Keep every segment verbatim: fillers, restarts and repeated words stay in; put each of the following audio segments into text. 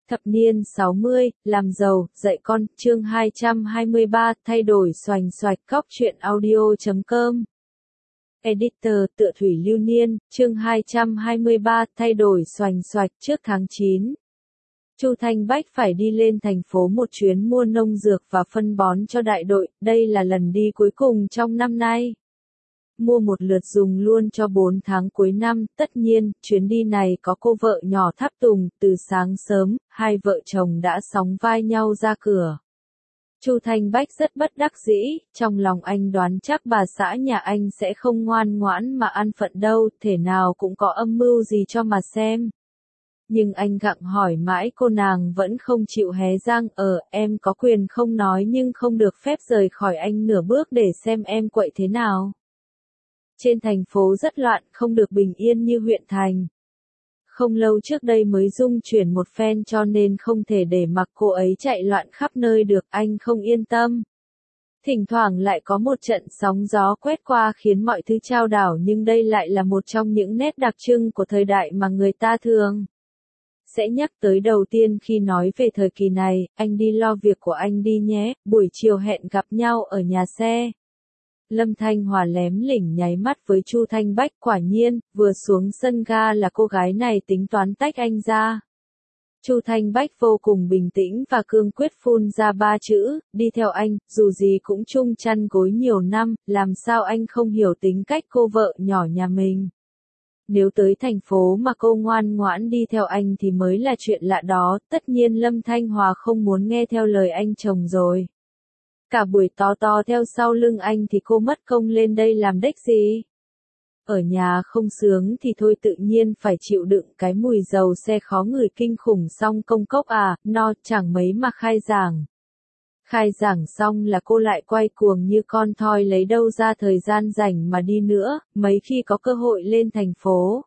Thập niên sáu mươi, làm giàu, dạy con, chương hai trăm hai mươi ba, thay đổi xoành xoạch, cóc truyện audio chấm com. Editor, tựa thủy lưu niên, chương hai trăm hai mươi ba, thay đổi xoành xoạch, trước tháng chín. Chu Thanh Bách phải đi lên thành phố một chuyến mua nông dược và phân bón cho đại đội, đây là lần đi cuối cùng trong năm nay. Mua một lượt dùng luôn cho bốn tháng cuối năm, tất nhiên, chuyến đi này có cô vợ nhỏ tháp tùng, từ sáng sớm, hai vợ chồng đã sóng vai nhau ra cửa. Chu Thanh Bách rất bất đắc dĩ, trong lòng anh đoán chắc bà xã nhà anh sẽ không ngoan ngoãn mà ăn phận đâu, thể nào cũng có âm mưu gì cho mà xem. Nhưng anh gặng hỏi mãi cô nàng vẫn không chịu hé răng, ờ, em có quyền không nói nhưng không được phép rời khỏi anh nửa bước để xem em quậy thế nào. Trên thành phố rất loạn, không được bình yên như huyện thành. Không lâu trước đây mới dung chuyển một phen cho nên không thể để mặc cô ấy chạy loạn khắp nơi được, anh không yên tâm. Thỉnh thoảng lại có một trận sóng gió quét qua khiến mọi thứ chao đảo, nhưng đây lại là một trong những nét đặc trưng của thời đại mà người ta thường sẽ nhắc tới đầu tiên khi nói về thời kỳ này. Anh đi lo việc của anh đi nhé, buổi chiều hẹn gặp nhau ở nhà xe. Lâm Thanh Hòa lém lỉnh nháy mắt với Chu Thanh Bách, quả nhiên, vừa xuống sân ga là cô gái này tính toán tách anh ra. Chu Thanh Bách vô cùng bình tĩnh và cương quyết phun ra ba chữ, đi theo anh, dù gì cũng chung chăn gối nhiều năm, làm sao anh không hiểu tính cách cô vợ nhỏ nhà mình. Nếu tới thành phố mà cô ngoan ngoãn đi theo anh thì mới là chuyện lạ đó, tất nhiên Lâm Thanh Hòa không muốn nghe theo lời anh chồng rồi. Cả buổi to to theo sau lưng anh thì cô mất công lên đây làm đếch gì. Ở nhà không sướng thì thôi, tự nhiên phải chịu đựng cái mùi dầu xe khó ngửi kinh khủng, xong công cốc à, no, chẳng mấy mà khai giảng. Khai giảng xong là cô lại quay cuồng như con thoi, lấy đâu ra thời gian rảnh mà đi nữa, mấy khi có cơ hội lên thành phố.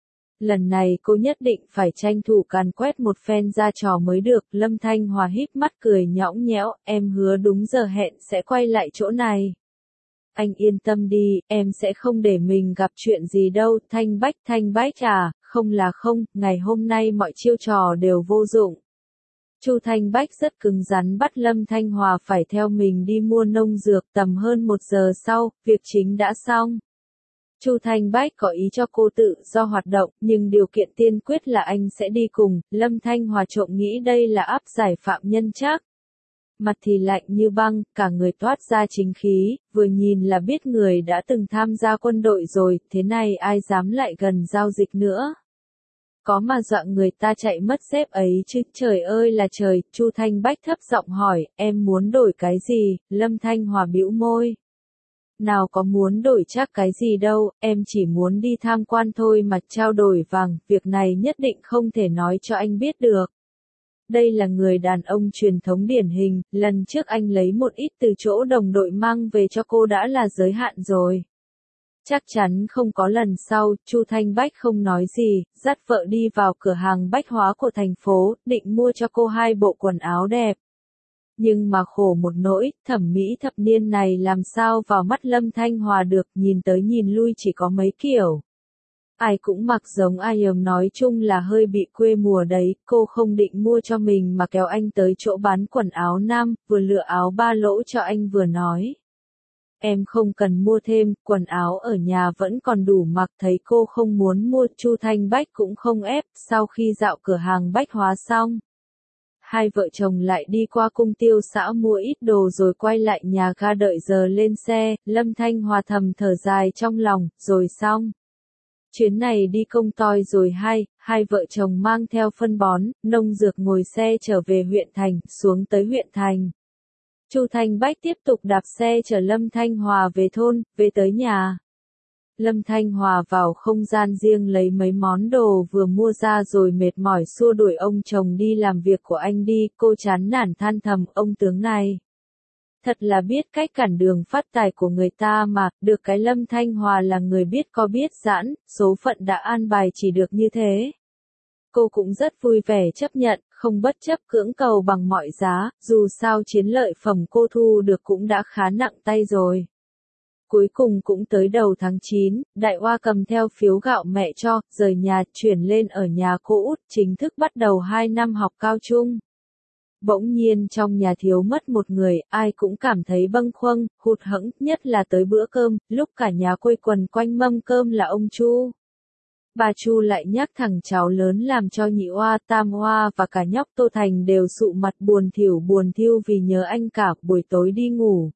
Lần này cô nhất định phải tranh thủ càn quét một phen ra trò mới được. Lâm Thanh Hòa híp mắt cười nhõng nhẽo, em hứa đúng giờ hẹn sẽ quay lại chỗ này. Anh yên tâm đi, em sẽ không để mình gặp chuyện gì đâu. Thanh Bách, Thanh Bách à, không là không, ngày hôm nay mọi chiêu trò đều vô dụng. Chu Thanh Bách rất cứng rắn bắt Lâm Thanh Hòa phải theo mình đi mua nông dược. Tầm hơn một giờ sau, việc chính đã xong. Chu Thanh Bách có ý cho cô tự do hoạt động, nhưng điều kiện tiên quyết là anh sẽ đi cùng. Lâm Thanh Hòa trộm nghĩ đây là áp giải phạm nhân chắc. Mặt thì lạnh như băng, cả người toát ra chính khí, vừa nhìn là biết người đã từng tham gia quân đội rồi, thế này ai dám lại gần giao dịch nữa. Có mà dọa người ta chạy mất dép ấy chứ, trời ơi là trời. Chu Thanh Bách thấp giọng hỏi, em muốn đổi cái gì? Lâm Thanh Hòa bĩu môi. Nào có muốn đổi chắc cái gì đâu, em chỉ muốn đi tham quan thôi mà, trao đổi vàng, việc này nhất định không thể nói cho anh biết được. Đây là người đàn ông truyền thống điển hình, lần trước anh lấy một ít từ chỗ đồng đội mang về cho cô đã là giới hạn rồi. Chắc chắn không có lần sau. Chu Thanh Bách không nói gì, dắt vợ đi vào cửa hàng bách hóa của thành phố, định mua cho cô hai bộ quần áo đẹp. Nhưng mà khổ một nỗi, thẩm mỹ thập niên này làm sao vào mắt Lâm Thanh Hòa được, nhìn tới nhìn lui chỉ có mấy kiểu. Ai cũng mặc giống ai, ầm nói chung là hơi bị quê mùa đấy. Cô không định mua cho mình mà kéo anh tới chỗ bán quần áo nam, vừa lựa áo ba lỗ cho anh vừa nói. Em không cần mua thêm, quần áo ở nhà vẫn còn đủ mặc. Thấy cô không muốn mua, Chu Thanh Bách cũng không ép. Sau khi dạo cửa hàng bách hóa xong, hai vợ chồng lại đi qua cung tiêu xã mua ít đồ rồi quay lại nhà ga đợi giờ lên xe. Lâm Thanh Hòa thầm thở dài trong lòng, rồi xong. Chuyến này đi công toi rồi hai, hai vợ chồng mang theo phân bón, nông dược ngồi xe trở về huyện thành, xuống tới huyện thành. Chu Thanh Bách tiếp tục đạp xe chở Lâm Thanh Hòa về thôn, về tới nhà. Lâm Thanh Hòa vào không gian riêng lấy mấy món đồ vừa mua ra rồi mệt mỏi xua đuổi ông chồng đi làm việc của anh đi. Cô chán nản than thầm, ông tướng này thật là biết cách cản đường phát tài của người ta mà, được cái Lâm Thanh Hòa là người biết có biết giãn, số phận đã an bài chỉ được như thế. Cô cũng rất vui vẻ chấp nhận, không bất chấp cưỡng cầu bằng mọi giá, dù sao chiến lợi phẩm cô thu được cũng đã khá nặng tay rồi. Cuối cùng cũng tới đầu tháng chín, Đại Oa cầm theo phiếu gạo mẹ cho, rời nhà, chuyển lên ở nhà cô út, chính thức bắt đầu hai năm học cao trung. Bỗng nhiên trong nhà thiếu mất một người, ai cũng cảm thấy bâng khuâng, hụt hẫng, nhất là tới bữa cơm, lúc cả nhà quây quần quanh mâm cơm là ông Chu. Bà Chu lại nhắc thằng cháu lớn làm cho nhị oa, tam oa và cả nhóc Tô Thành đều sụ mặt buồn thỉu buồn thiu vì nhớ anh cả, buổi tối đi ngủ.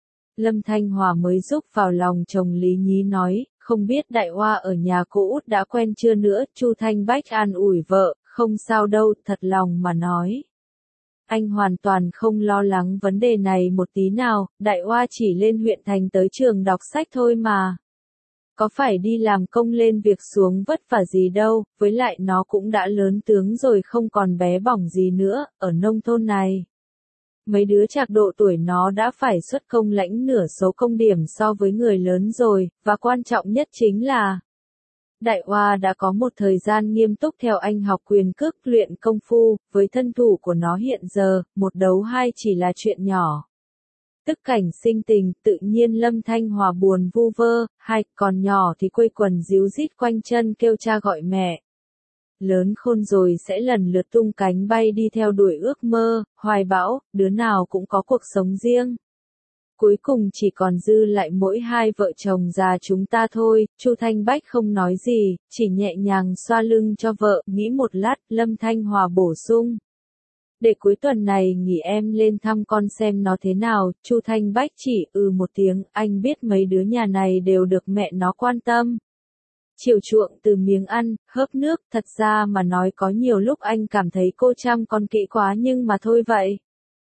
Lâm Thanh Hòa mới rúc vào lòng chồng Lý Nhí nói, không biết Đại Oa ở nhà cô út đã quen chưa nữa, Chu Thanh Bách an ủi vợ, không sao đâu, thật lòng mà nói. Anh hoàn toàn không lo lắng vấn đề này một tí nào, Đại Oa chỉ lên huyện thành tới trường đọc sách thôi mà. Có phải đi làm công lên việc xuống vất vả gì đâu, với lại nó cũng đã lớn tướng rồi không còn bé bỏng gì nữa, ở nông thôn này. Mấy đứa trạc độ tuổi nó đã phải xuất công lãnh nửa số công điểm so với người lớn rồi, và quan trọng nhất chính là Đại Oa đã có một thời gian nghiêm túc theo anh học quyền cước luyện công phu, với thân thủ của nó hiện giờ, một đấu hai chỉ là chuyện nhỏ. Tức cảnh sinh tình, tự nhiên Lâm Thanh Hòa buồn vu vơ, hai, còn nhỏ thì quây quần díu dít quanh chân kêu cha gọi mẹ. Lớn khôn rồi sẽ lần lượt tung cánh bay đi theo đuổi ước mơ, hoài bão, đứa nào cũng có cuộc sống riêng. Cuối cùng chỉ còn dư lại mỗi hai vợ chồng già chúng ta thôi, Chu Thanh Bách không nói gì, chỉ nhẹ nhàng xoa lưng cho vợ, nghĩ một lát, Lâm Thanh Hòa bổ sung. Để cuối tuần này nghỉ em lên thăm con xem nó thế nào, Chu Thanh Bách chỉ ừ một tiếng, anh biết mấy đứa nhà này đều được mẹ nó quan tâm. Chiều chuộng từ miếng ăn, hớp nước, thật ra mà nói có nhiều lúc anh cảm thấy cô chăm con kỹ quá nhưng mà thôi vậy.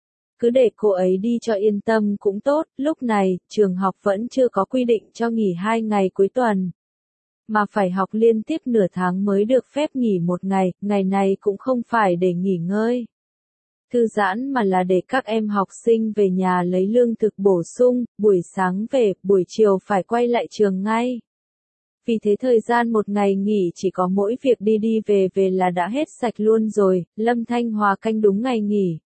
Cứ để cô ấy đi cho yên tâm cũng tốt, lúc này, trường học vẫn chưa có quy định cho nghỉ hai ngày cuối tuần. Mà phải học liên tiếp nửa tháng mới được phép nghỉ một ngày, ngày này cũng không phải để nghỉ ngơi. Thư giãn mà là để các em học sinh về nhà lấy lương thực bổ sung, buổi sáng về, buổi chiều phải quay lại trường ngay. Vì thế thời gian một ngày nghỉ chỉ có mỗi việc đi đi về về là đã hết sạch luôn rồi, Lâm Thanh Hòa canh đúng ngày nghỉ.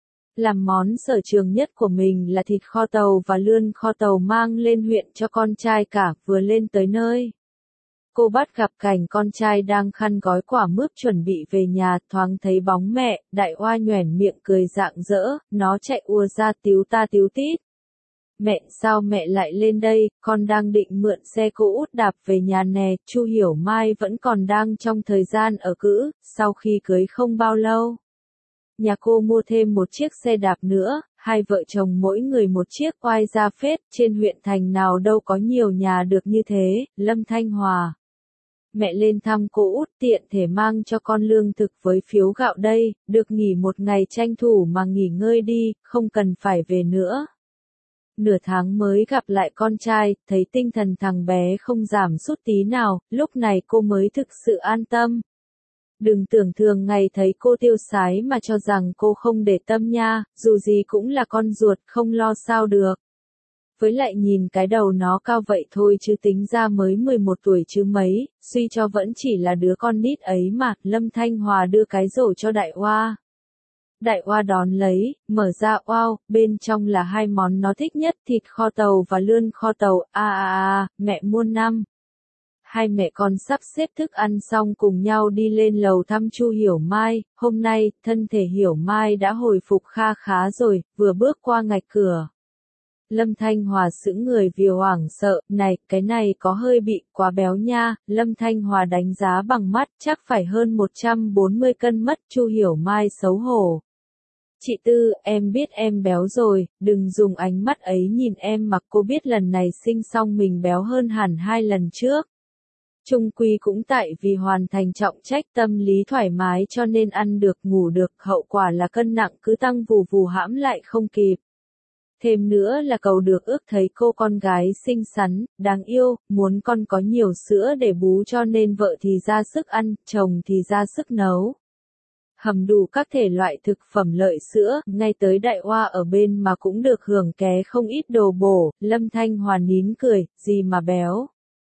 Làm món sở trường nhất của mình là thịt kho tàu và lươn kho tàu mang lên huyện cho con trai cả, vừa lên tới nơi. Cô bắt gặp cảnh con trai đang khăn gói quả mướp chuẩn bị về nhà, thoáng thấy bóng mẹ, Đại Oa nhoẻn miệng cười rạng rỡ, nó chạy ùa ra tíu ta tíu tít. Mẹ, sao mẹ lại lên đây, con đang định mượn xe cô út đạp về nhà nè, Chu Hiểu Mai vẫn còn đang trong thời gian ở cữ, sau khi cưới không bao lâu. Nhà cô mua thêm một chiếc xe đạp nữa, hai vợ chồng mỗi người một chiếc, oai ra phết, trên huyện thành nào đâu có nhiều nhà được như thế, Lâm Thanh Hòa. Mẹ lên thăm cô út tiện thể mang cho con lương thực với phiếu gạo đây, được nghỉ một ngày tranh thủ mà nghỉ ngơi đi, không cần phải về nữa. Nửa tháng mới gặp lại con trai, thấy tinh thần thằng bé không giảm sút tí nào, lúc này cô mới thực sự an tâm. Đừng tưởng thường ngày thấy cô tiêu sái mà cho rằng cô không để tâm nha, dù gì cũng là con ruột, không lo sao được. Với lại nhìn cái đầu nó cao vậy thôi chứ tính ra mới mười một tuổi chứ mấy, suy cho vẫn chỉ là đứa con nít ấy mà, Lâm Thanh Hòa đưa cái rổ cho Đại Oa. Đại Oa đón lấy, mở ra wow, bên trong là hai món nó thích nhất, thịt kho tàu và lươn kho tàu, a a a, mẹ muôn năm. Hai mẹ con sắp xếp thức ăn xong cùng nhau đi lên lầu thăm Chu Hiểu Mai, hôm nay, thân thể Hiểu Mai đã hồi phục kha khá rồi, vừa bước qua ngạch cửa. Lâm Thanh Hòa sững người vì hoảng sợ, này, cái này có hơi bị quá béo nha, Lâm Thanh Hòa đánh giá bằng mắt, chắc phải hơn một trăm bốn mươi cân mất, Chu Hiểu Mai xấu hổ. Chị Tư, em biết em béo rồi, đừng dùng ánh mắt ấy nhìn em mà, cô biết lần này sinh xong mình béo hơn hẳn hai lần trước. Chung quy cũng tại vì hoàn thành trọng trách, tâm lý thoải mái cho nên ăn được ngủ được, hậu quả là cân nặng cứ tăng vù vù hãm lại không kịp. Thêm nữa là cầu được ước thấy cô con gái xinh xắn, đáng yêu, muốn con có nhiều sữa để bú cho nên vợ thì ra sức ăn, chồng thì ra sức nấu. Hầm đủ các thể loại thực phẩm lợi sữa, ngay tới Đại Oa ở bên mà cũng được hưởng ké không ít đồ bổ, Lâm Thanh Hòa nín cười, gì mà béo.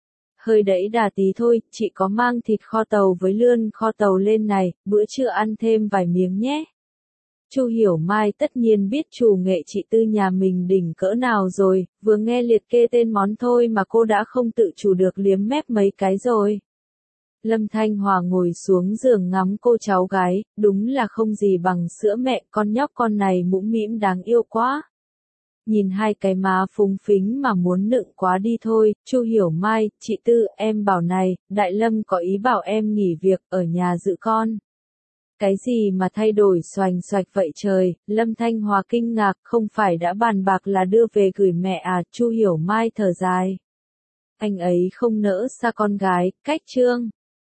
Hơi đẫy đà tí thôi, chị có mang thịt kho tàu với lươn kho tàu lên này, bữa trưa ăn thêm vài miếng nhé. Chu Hiểu Mai tất nhiên biết chủ nghệ chị Tư nhà mình đỉnh cỡ nào rồi, vừa nghe liệt kê tên món thôi mà cô đã không tự chủ được liếm mép mấy cái rồi. Lâm Thanh Hòa ngồi xuống giường ngắm cô cháu gái, đúng là không gì bằng sữa mẹ, con nhóc con này mũm mĩm đáng yêu quá. Nhìn hai cái má phúng phính mà muốn nựng quá đi thôi. Chu Hiểu Mai, chị Tư, em bảo này, Đại Lâm có ý bảo em nghỉ việc ở nhà giữ con. Cái gì mà thay đổi xoành xoạch vậy trời? Lâm Thanh Hòa kinh ngạc, không phải đã bàn bạc là đưa về gửi mẹ à? Chu Hiểu Mai thở dài. Anh ấy không nỡ xa con gái, cách trương.